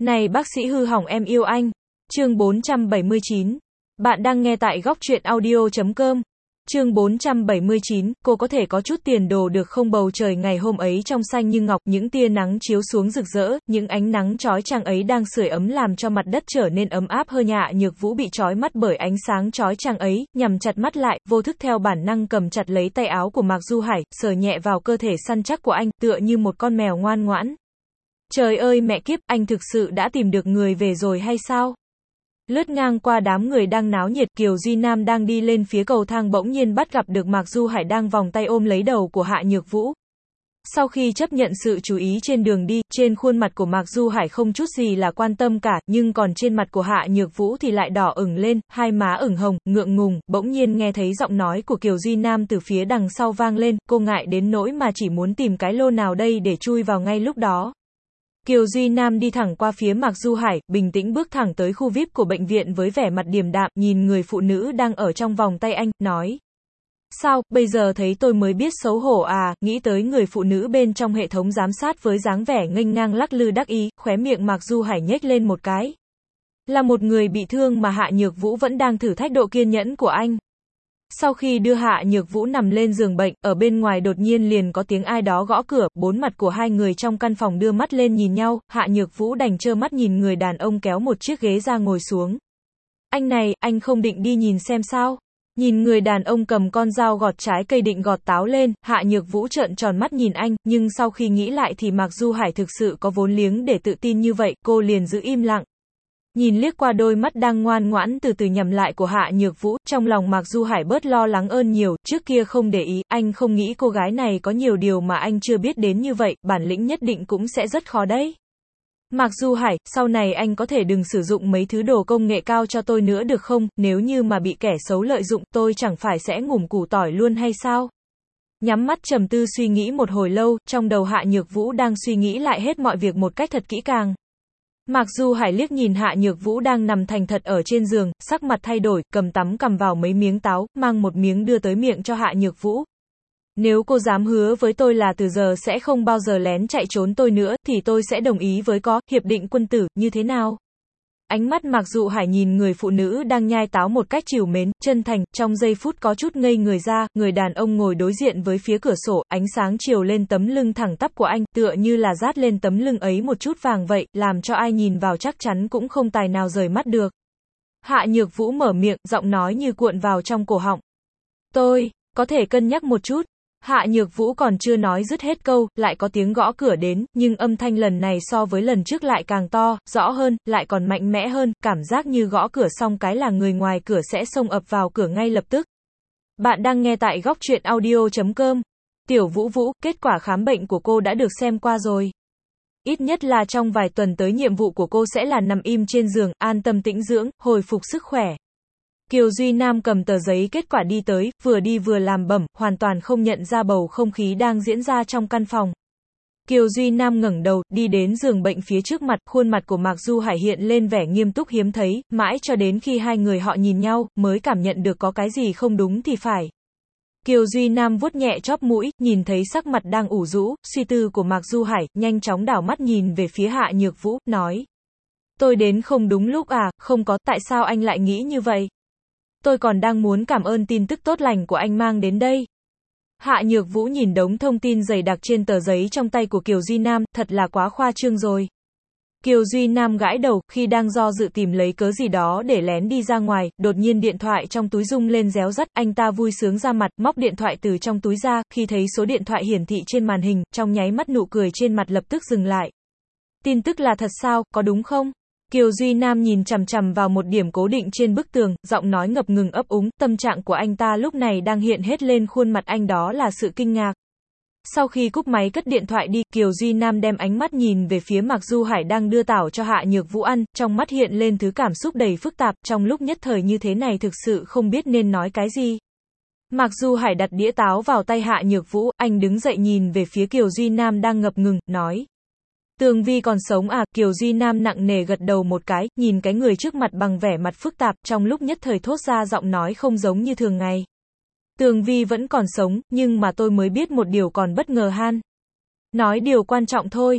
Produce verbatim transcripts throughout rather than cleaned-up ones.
Này bác sĩ hư hỏng em yêu anh. Chương bốn trăm bảy mươi chín. Bạn đang nghe tại góc truyện audio chấm com. Chương bốn trăm bảy mươi chín, cô có thể có chút tiền đồ được không? Bầu trời ngày hôm ấy trong xanh như ngọc, những tia nắng chiếu xuống rực rỡ, những ánh nắng chói chang ấy đang sưởi ấm làm cho mặt đất trở nên ấm áp hơn. Hạ Nhược Vũ bị chói mắt bởi ánh sáng chói chang ấy, nhắm chặt mắt lại, vô thức theo bản năng cầm chặt lấy tay áo của Mạc Du Hải, sờ nhẹ vào cơ thể săn chắc của anh, tựa như một con mèo ngoan ngoãn. Trời ơi mẹ kiếp, anh thực sự đã tìm được người về rồi hay sao? Lướt ngang qua đám người đang náo nhiệt, Kiều Duy Nam đang đi lên phía cầu thang bỗng nhiên bắt gặp được Mạc Du Hải đang vòng tay ôm lấy đầu của Hạ Nhược Vũ. Sau khi chấp nhận sự chú ý trên đường đi, trên khuôn mặt của Mạc Du Hải không chút gì là quan tâm cả, nhưng còn trên mặt của Hạ Nhược Vũ thì lại đỏ ửng lên, hai má ửng hồng, ngượng ngùng. Bỗng nhiên nghe thấy giọng nói của Kiều Duy Nam từ phía đằng sau vang lên, cô ngại đến nỗi mà chỉ muốn tìm cái lô nào đây để chui vào ngay lúc đó. Kiều Duy Nam đi thẳng qua phía Mạc Du Hải, bình tĩnh bước thẳng tới khu vi ai pi của bệnh viện với vẻ mặt điềm đạm, nhìn người phụ nữ đang ở trong vòng tay anh, nói. Sao, bây giờ thấy tôi mới biết xấu hổ à? Nghĩ tới người phụ nữ bên trong hệ thống giám sát với dáng vẻ nghênh ngang lắc lư đắc ý, khóe miệng Mạc Du Hải nhếch lên một cái. Là một người bị thương mà Hạ Nhược Vũ vẫn đang thử thách độ kiên nhẫn của anh. Sau khi đưa Hạ Nhược Vũ nằm lên giường bệnh, ở bên ngoài đột nhiên liền có tiếng ai đó gõ cửa, bốn mặt của hai người trong căn phòng đưa mắt lên nhìn nhau, Hạ Nhược Vũ đành trơ mắt nhìn người đàn ông kéo một chiếc ghế ra ngồi xuống. Anh này, anh không định đi nhìn xem sao? Nhìn người đàn ông cầm con dao gọt trái cây định gọt táo lên, Hạ Nhược Vũ trợn tròn mắt nhìn anh, nhưng sau khi nghĩ lại thì Mạc Du Hải thực sự có vốn liếng để tự tin như vậy, cô liền giữ im lặng. Nhìn liếc qua đôi mắt đang ngoan ngoãn từ từ nhắm lại của Hạ Nhược Vũ, trong lòng Mạc Du Hải bớt lo lắng ơn nhiều, trước kia không để ý, anh không nghĩ cô gái này có nhiều điều mà anh chưa biết đến như vậy, bản lĩnh nhất định cũng sẽ rất khó đấy. Mạc Du Hải, sau này anh có thể đừng sử dụng mấy thứ đồ công nghệ cao cho tôi nữa được không, nếu như mà bị kẻ xấu lợi dụng, tôi chẳng phải sẽ ngủm củ tỏi luôn hay sao? Nhắm mắt trầm tư suy nghĩ một hồi lâu, trong đầu Hạ Nhược Vũ đang suy nghĩ lại hết mọi việc một cách thật kỹ càng. Mạc Du Hải liếc nhìn Hạ Nhược Vũ đang nằm thành thật ở trên giường, sắc mặt thay đổi, cầm tắm cầm vào mấy miếng táo, mang một miếng đưa tới miệng cho Hạ Nhược Vũ. Nếu cô dám hứa với tôi là từ giờ sẽ không bao giờ lén chạy trốn tôi nữa, thì tôi sẽ đồng ý với có, hiệp định quân tử, như thế nào? Ánh mắt Mạc Du Hải nhìn người phụ nữ đang nhai táo một cách trìu mến, chân thành, trong giây phút có chút ngây người ra, người đàn ông ngồi đối diện với phía cửa sổ, ánh sáng chiếu lên tấm lưng thẳng tắp của anh, tựa như là dát lên tấm lưng ấy một chút vàng vậy, làm cho ai nhìn vào chắc chắn cũng không tài nào rời mắt được. Hạ Nhược Vũ mở miệng, giọng nói như cuộn vào trong cổ họng. Tôi, có thể cân nhắc một chút. Hạ Nhược Vũ còn chưa nói dứt hết câu, lại có tiếng gõ cửa đến, nhưng âm thanh lần này so với lần trước lại càng to, rõ hơn, lại còn mạnh mẽ hơn, cảm giác như gõ cửa xong cái là người ngoài cửa sẽ xông ập vào cửa ngay lập tức. Bạn đang nghe tại góc truyện audio chấm com. Tiểu Vũ Vũ, kết quả khám bệnh của cô đã được xem qua rồi. Ít nhất là trong vài tuần tới nhiệm vụ của cô sẽ là nằm im trên giường, an tâm tĩnh dưỡng, hồi phục sức khỏe. Kiều Duy Nam cầm tờ giấy kết quả đi tới, vừa đi vừa làm bẩm, hoàn toàn không nhận ra bầu không khí đang diễn ra trong căn phòng. Kiều Duy Nam ngẩng đầu, đi đến giường bệnh phía trước mặt, khuôn mặt của Mạc Du Hải hiện lên vẻ nghiêm túc hiếm thấy, mãi cho đến khi hai người họ nhìn nhau, mới cảm nhận được có cái gì không đúng thì phải. Kiều Duy Nam vuốt nhẹ chóp mũi, nhìn thấy sắc mặt đang ủ rũ, suy tư của Mạc Du Hải, nhanh chóng đảo mắt nhìn về phía Hạ Nhược Vũ, nói. Tôi đến không đúng lúc à? Không có, tại sao anh lại nghĩ như vậy? Tôi còn đang muốn cảm ơn tin tức tốt lành của anh mang đến đây. Hạ Nhược Vũ nhìn đống thông tin dày đặc trên tờ giấy trong tay của Kiều Duy Nam, thật là quá khoa trương rồi. Kiều Duy Nam gãi đầu, khi đang do dự tìm lấy cớ gì đó để lén đi ra ngoài, đột nhiên điện thoại trong túi rung lên réo rắt, anh ta vui sướng ra mặt, móc điện thoại từ trong túi ra, khi thấy số điện thoại hiển thị trên màn hình, trong nháy mắt nụ cười trên mặt lập tức dừng lại. Tin tức là thật sao, có đúng không? Kiều Duy Nam nhìn chằm chằm vào một điểm cố định trên bức tường, giọng nói ngập ngừng ấp úng, tâm trạng của anh ta lúc này đang hiện hết lên khuôn mặt anh đó là sự kinh ngạc. Sau khi cúp máy cất điện thoại đi, Kiều Duy Nam đem ánh mắt nhìn về phía Mạc Du Hải đang đưa tảo cho Hạ Nhược Vũ ăn, trong mắt hiện lên thứ cảm xúc đầy phức tạp, trong lúc nhất thời như thế này thực sự không biết nên nói cái gì. Mạc Du Hải đặt đĩa táo vào tay Hạ Nhược Vũ, anh đứng dậy nhìn về phía Kiều Duy Nam đang ngập ngừng, nói. Tường Vi còn sống à? Kiều Duy Nam nặng nề gật đầu một cái, nhìn cái người trước mặt bằng vẻ mặt phức tạp, trong lúc nhất thời thốt ra giọng nói không giống như thường ngày. Tường Vi vẫn còn sống, nhưng mà tôi mới biết một điều còn bất ngờ han. Nói điều quan trọng thôi.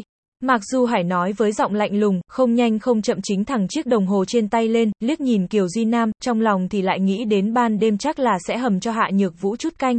Mạc Du Hải nói với giọng lạnh lùng, không nhanh không chậm chính thẳng chiếc đồng hồ trên tay lên, liếc nhìn Kiều Duy Nam, trong lòng thì lại nghĩ đến ban đêm chắc là sẽ hầm cho Hạ Nhược Vũ chút canh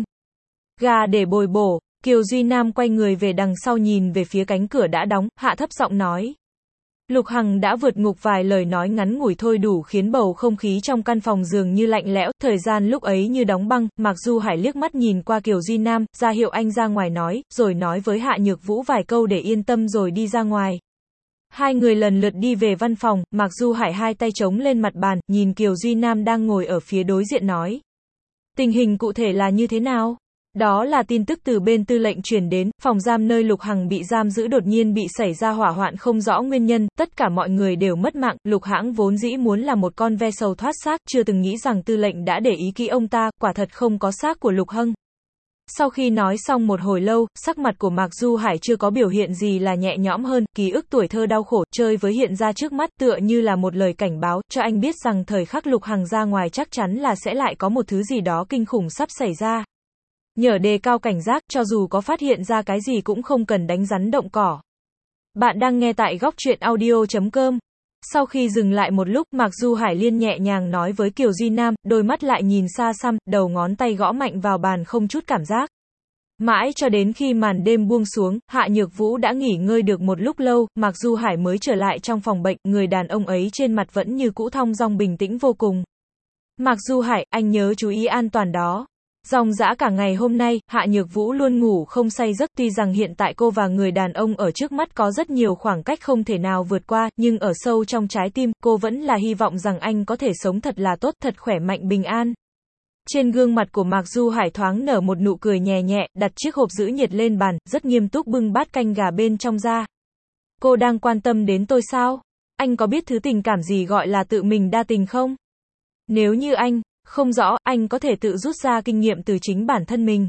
gà để bồi bổ. Kiều Duy Nam quay người về đằng sau nhìn về phía cánh cửa đã đóng, hạ thấp giọng nói. Lục Hằng đã vượt ngục, vài lời nói ngắn ngủi thôi đủ khiến bầu không khí trong căn phòng dường như lạnh lẽo, thời gian lúc ấy như đóng băng. Mạc Du Hải liếc mắt nhìn qua Kiều Duy Nam, ra hiệu anh ra ngoài nói, rồi nói với Hạ Nhược Vũ vài câu để yên tâm rồi đi ra ngoài. Hai người lần lượt đi về văn phòng, Mạc Du Hải hai tay chống lên mặt bàn, nhìn Kiều Duy Nam đang ngồi ở phía đối diện nói. Tình hình cụ thể là như thế nào? Đó là tin tức từ bên tư lệnh truyền đến, phòng giam nơi Lục Hằng bị giam giữ đột nhiên bị xảy ra hỏa hoạn không rõ nguyên nhân, tất cả mọi người đều mất mạng. Lục Hãng vốn dĩ muốn là một con ve sầu thoát xác, chưa từng nghĩ rằng tư lệnh đã để ý kỹ ông ta, quả thật không có xác của Lục Hằng. Sau khi nói xong một hồi lâu, sắc mặt của Mạc Du Hải chưa có biểu hiện gì là nhẹ nhõm hơn, ký ức tuổi thơ đau khổ chơi với hiện ra trước mắt, tựa như là một lời cảnh báo cho anh biết rằng thời khắc Lục Hằng ra ngoài chắc chắn là sẽ lại có một thứ gì đó kinh khủng sắp xảy ra. Nhờ đề cao cảnh giác, cho dù có phát hiện ra cái gì cũng không cần đánh rắn động cỏ. Bạn đang nghe tại góc truyện audio chấm com. Sau khi dừng lại một lúc, Mạc Du Hải Liên nhẹ nhàng nói với Kiều Duy Nam, đôi mắt lại nhìn xa xăm, đầu ngón tay gõ mạnh vào bàn không chút cảm giác. Mãi cho đến khi màn đêm buông xuống, Hạ Nhược Vũ đã nghỉ ngơi được một lúc lâu, Mạc Du Hải mới trở lại trong phòng bệnh, người đàn ông ấy trên mặt vẫn như cũ thong dong bình tĩnh vô cùng. Mạc Du Hải, anh nhớ chú ý an toàn đó. Dòng dã cả ngày hôm nay, Hạ Nhược Vũ luôn ngủ không say giấc, tuy rằng hiện tại cô và người đàn ông ở trước mắt có rất nhiều khoảng cách không thể nào vượt qua, nhưng ở sâu trong trái tim, cô vẫn là hy vọng rằng anh có thể sống thật là tốt, thật khỏe mạnh bình an. Trên gương mặt của Mạc Du Hải thoáng nở một nụ cười nhẹ nhẹ, đặt chiếc hộp giữ nhiệt lên bàn, rất nghiêm túc bưng bát canh gà bên trong ra. Cô đang quan tâm đến tôi sao? Anh có biết thứ tình cảm gì gọi là tự mình đa tình không? Nếu như anh không rõ, anh có thể tự rút ra kinh nghiệm từ chính bản thân mình.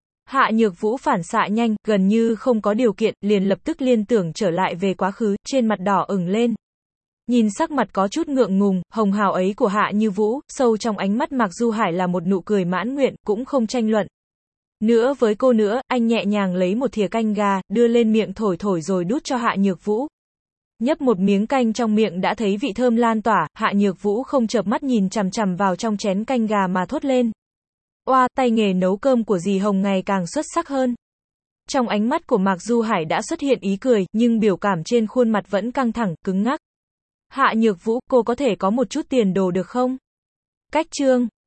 Hạ Nhược Vũ phản xạ nhanh, gần như không có điều kiện, liền lập tức liên tưởng trở lại về quá khứ, trên mặt đỏ ửng lên. Nhìn sắc mặt có chút ngượng ngùng, hồng hào ấy của Hạ Như Vũ, sâu trong ánh mắt Mạc Du Hải là một nụ cười mãn nguyện, cũng không tranh luận. Nữa với cô nữa, anh nhẹ nhàng lấy một thìa canh gà, đưa lên miệng thổi thổi rồi đút cho Hạ Nhược Vũ. Nhấp một miếng canh trong miệng đã thấy vị thơm lan tỏa, Hạ Nhược Vũ không chợp mắt nhìn chằm chằm vào trong chén canh gà mà thốt lên. Oa, tay nghề nấu cơm của dì Hồng ngày càng xuất sắc hơn. Trong ánh mắt của Mạc Du Hải đã xuất hiện ý cười, nhưng biểu cảm trên khuôn mặt vẫn căng thẳng, cứng ngắc. Hạ Nhược Vũ, cô có thể có một chút tiền đồ được không? Cách chương